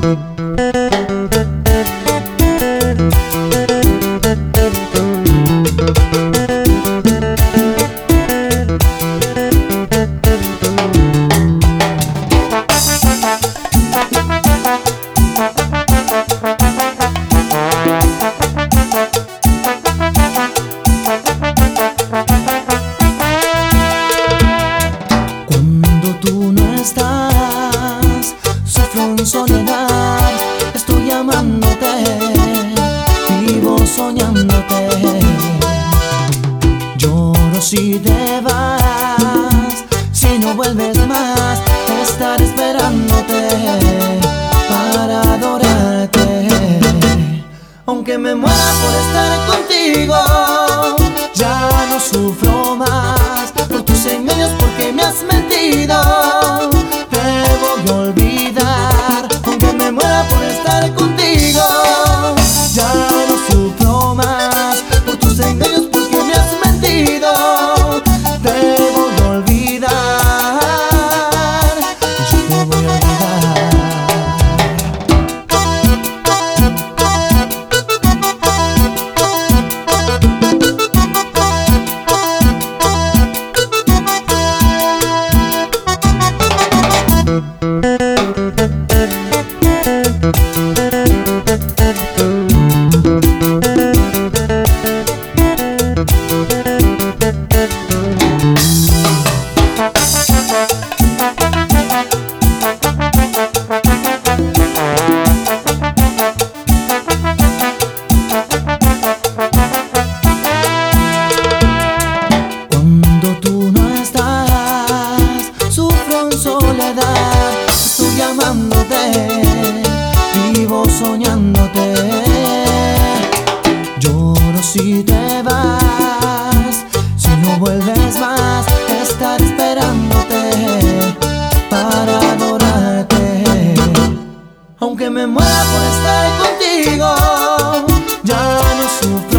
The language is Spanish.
Tú no estás, sufro en soledad, estoy amándote, vivo soñándote. Lloro si te vas, si no vuelves más, estaré esperándote para adorarte. Aunque me muera por estar contigo, ya no sufro más por tus engaños, porque me has mentido. Te voy a olvidar, aunque me muera por estar contigo. Ya no sufro más por tus engaños, porque me has mentido. Te voy a olvidar, yo te voy a olvidar. Tú no estás, sufro en soledad, estoy amándote, vivo soñándote. Lloro si te vas, si no vuelves más, estaré esperándote para adorarte. Aunque me muera por estar contigo, ya no sufro